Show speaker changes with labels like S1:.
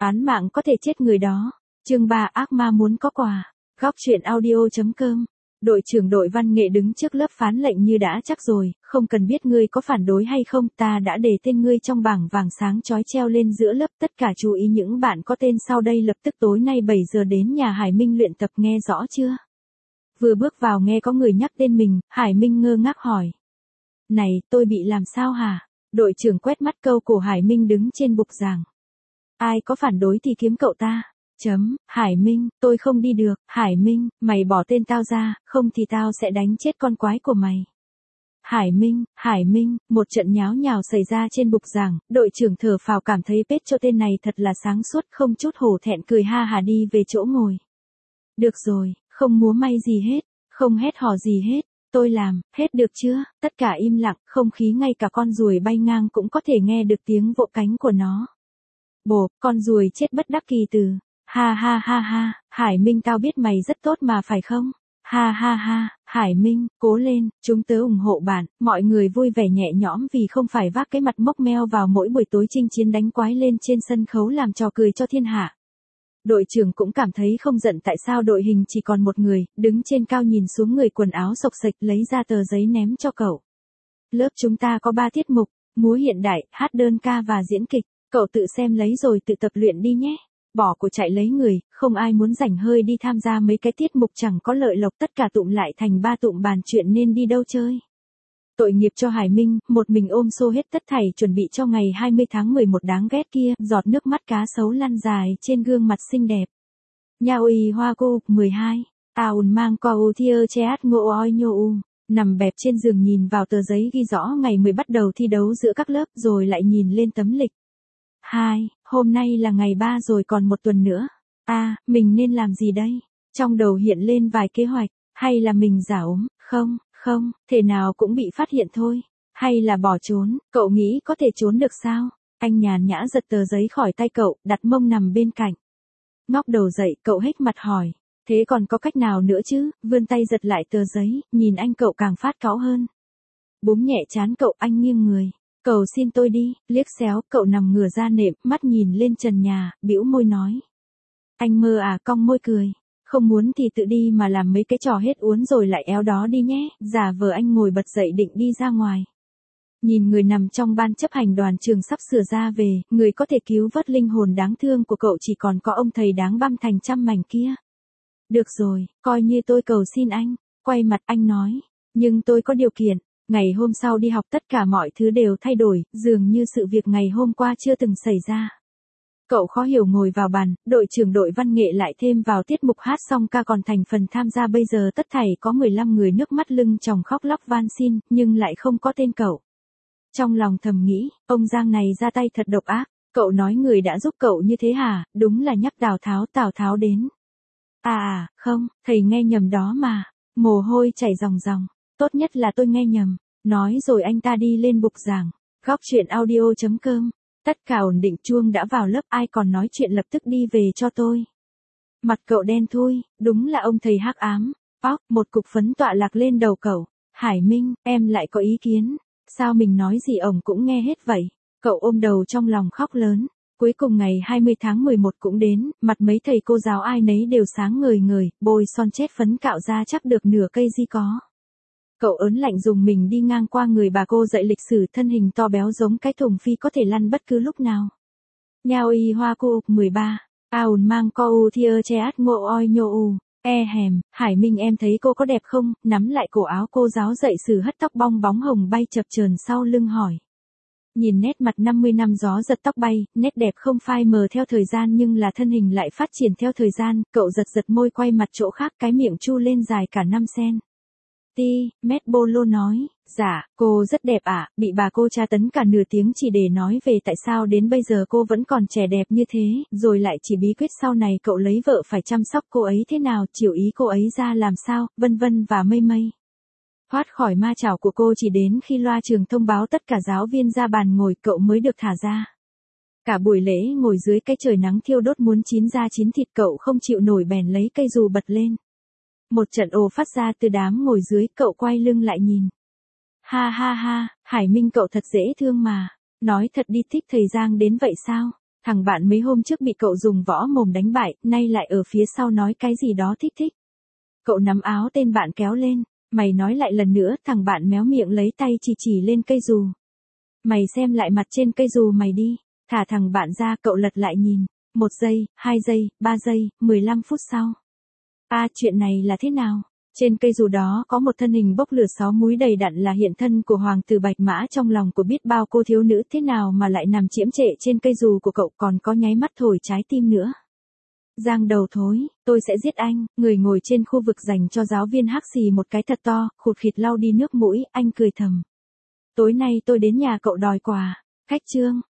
S1: Án mạng có thể chết người đó. Chương 3 ác ma muốn có quà. Góc truyện audio.com. Đội trưởng đội văn nghệ đứng trước lớp phán lệnh như đã chắc rồi, không cần biết ngươi có phản đối hay không, ta đã để tên ngươi trong bảng vàng sáng chói treo lên giữa lớp, tất cả chú ý những bạn có tên sau đây lập tức tối nay 7 giờ đến nhà Hải Minh luyện tập, nghe rõ chưa? Vừa bước vào nghe có người nhắc tên mình, Hải Minh ngơ ngác hỏi. Này, tôi bị làm sao hả? Đội trưởng quét mắt câu cổ Hải Minh đứng trên bục giảng. Ai có phản đối thì kiếm cậu ta. Hải Minh, tôi không đi được. Hải Minh, mày bỏ tên tao ra, không thì tao sẽ đánh chết con quái của mày. Hải Minh, một trận nháo nhào xảy ra trên bục giảng, đội trưởng thở phào cảm thấy pết cho tên này thật là sáng suốt, không chút hổ thẹn cười ha hà đi về chỗ ngồi. Được rồi, không múa may gì hết, không hét hò gì hết, tôi làm, hết được chưa? Tất cả im lặng, không khí ngay cả con ruồi bay ngang cũng có thể nghe được tiếng vỗ cánh của nó. Bộp, con ruồi chết bất đắc kỳ từ. Ha ha ha ha, Hải Minh tao biết mày rất tốt mà phải không? Ha ha ha, Hải Minh, cố lên, chúng tớ ủng hộ bạn, mọi người vui vẻ nhẹ nhõm vì không phải vác cái mặt mốc meo vào mỗi buổi tối chinh chiến đánh quái lên trên sân khấu làm trò cười cho thiên hạ. Đội trưởng cũng cảm thấy không giận tại sao đội hình chỉ còn một người, đứng trên cao nhìn xuống người quần áo xộc xệch lấy ra tờ giấy ném cho cậu. Lớp chúng ta có 3 tiết mục, múa hiện đại, hát đơn ca và diễn kịch, cậu tự xem lấy rồi tự tập luyện đi nhé. Bỏ của chạy lấy người, không ai muốn rảnh hơi đi tham gia mấy cái tiết mục chẳng có lợi lộc, tất cả tụm lại thành 3 tụm bàn chuyện nên đi đâu chơi. Tội nghiệp cho Hải Minh, một mình ôm xô hết tất thảy chuẩn bị cho ngày 20 tháng 11 đáng ghét kia, giọt nước mắt cá sấu lăn dài trên gương mặt xinh đẹp. Nha uy hoa cô, 12, aun mang co u thiơ cheat ngô oi nhô u, nằm bẹp trên giường nhìn vào tờ giấy ghi rõ ngày 10 bắt đầu thi đấu giữa các lớp rồi lại nhìn lên tấm lịch. 2, hôm nay là ngày 3 rồi còn một tuần nữa. Mình nên làm gì đây? Trong đầu hiện lên vài kế hoạch, hay là mình giả ốm, không, thể nào cũng bị phát hiện thôi. Hay là bỏ trốn, cậu nghĩ có thể trốn được sao? Anh nhàn nhã giật tờ giấy khỏi tay cậu, đặt mông nằm bên cạnh. Ngóc đầu dậy, cậu hếch mặt hỏi. Thế còn có cách nào nữa chứ? Vươn tay giật lại tờ giấy, nhìn anh cậu càng phát cáu hơn. Búng nhẹ trán cậu, anh nghiêng người. Cầu xin tôi đi, liếc xéo, cậu nằm ngửa ra nệm, mắt nhìn lên trần nhà, bĩu môi nói. Anh mơ à, cong môi cười. Không muốn thì tự đi mà làm mấy cái trò hết uốn rồi lại éo đó đi nhé, giả vờ anh ngồi bật dậy định đi ra ngoài. Nhìn người nằm trong ban chấp hành đoàn trường sắp sửa ra về, người có thể cứu vớt linh hồn đáng thương của cậu chỉ còn có ông thầy đáng băm thành trăm mảnh kia. Được rồi, coi như tôi cầu xin anh, quay mặt anh nói, nhưng tôi có điều kiện. Ngày hôm sau đi học tất cả mọi thứ đều thay đổi, dường như sự việc ngày hôm qua chưa từng xảy ra. Cậu khó hiểu ngồi vào bàn, đội trưởng đội văn nghệ lại thêm vào tiết mục hát xong ca còn thành phần tham gia, bây giờ tất thảy có 15 người nước mắt lưng tròng khóc lóc van xin, nhưng lại không có tên cậu. Trong lòng thầm nghĩ, ông Giang này ra tay thật độc ác, cậu nói người đã giúp cậu như thế hả, đúng là nhắc Tào Tháo đến. Không, thầy nghe nhầm đó mà, mồ hôi chảy ròng ròng. Tốt nhất là tôi nghe nhầm. Nói rồi anh ta đi lên bục giảng. Góc truyện audio.com. Tất cả ổn định, chuông đã vào lớp, ai còn nói chuyện lập tức đi về cho tôi. Mặt cậu đen thui, đúng là ông thầy hắc ám. Một cục phấn tọa lạc lên đầu cậu. Hải Minh, em lại có ý kiến. Sao mình nói gì ổng cũng nghe hết vậy? Cậu ôm đầu trong lòng khóc lớn. Cuối cùng ngày 20 tháng 11 cũng đến, mặt mấy thầy cô giáo ai nấy đều sáng ngời ngời, bôi son chết phấn cạo ra chắc được nửa cây di có. Cậu ớn lạnh dùng mình đi ngang qua người bà cô dạy lịch sử, thân hình to béo giống cái thùng phi có thể lăn bất cứ lúc nào. Nha uy hoa cô, 13, aun mang co u thiơ cheat ngô oi nhô u, Hải Minh em thấy cô có đẹp không? Nắm lại cổ áo cô giáo dạy sử hất tóc bong bóng hồng bay chập chờn sau lưng hỏi. Nhìn nét mặt 50 năm gió giật tóc bay, nét đẹp không phai mờ theo thời gian nhưng là thân hình lại phát triển theo thời gian, cậu giật môi quay mặt chỗ khác, cái miệng chu lên dài cả 5 cm. Mét Bolo nói, dạ, cô rất đẹp ạ, bị bà cô tra tấn cả nửa tiếng chỉ để nói về tại sao đến bây giờ cô vẫn còn trẻ đẹp như thế, rồi lại chỉ bí quyết sau này cậu lấy vợ phải chăm sóc cô ấy thế nào, chiều ý cô ấy ra làm sao, vân vân và mây mây. Thoát khỏi ma chảo của cô chỉ đến khi loa trường thông báo tất cả giáo viên ra bàn ngồi cậu mới được thả ra. Cả buổi lễ ngồi dưới cái trời nắng thiêu đốt muốn chín da chín thịt cậu không chịu nổi bèn lấy cây dù bật lên. Một trận ồ phát ra từ đám ngồi dưới, cậu quay lưng lại nhìn. Ha ha ha, Hải Minh cậu thật dễ thương mà. Nói thật đi, thích thầy Giang đến vậy sao? Thằng bạn mấy hôm trước bị cậu dùng võ mồm đánh bại, nay lại ở phía sau nói cái gì đó thích thích. Cậu nắm áo tên bạn kéo lên, mày nói lại lần nữa, thằng bạn méo miệng lấy tay chỉ lên cây dù. Mày xem lại mặt trên cây dù mày đi, thả thằng bạn ra, cậu lật lại nhìn, 1 giây, 2 giây, 3 giây, 15 phút sau. Chuyện này là thế nào? Trên cây dù đó có một thân hình bốc lửa 6 múi đầy đặn là hiện thân của hoàng tử Bạch Mã trong lòng của biết bao cô thiếu nữ, thế nào mà lại nằm chiếm trệ trên cây dù của cậu, còn có nháy mắt thổi trái tim nữa. Giang đầu thối, tôi sẽ giết anh, người ngồi trên khu vực dành cho giáo viên hắc xì một cái thật to, khụt khịt lau đi nước mũi, anh cười thầm. Tối nay tôi đến nhà cậu đòi quà, khách Trương.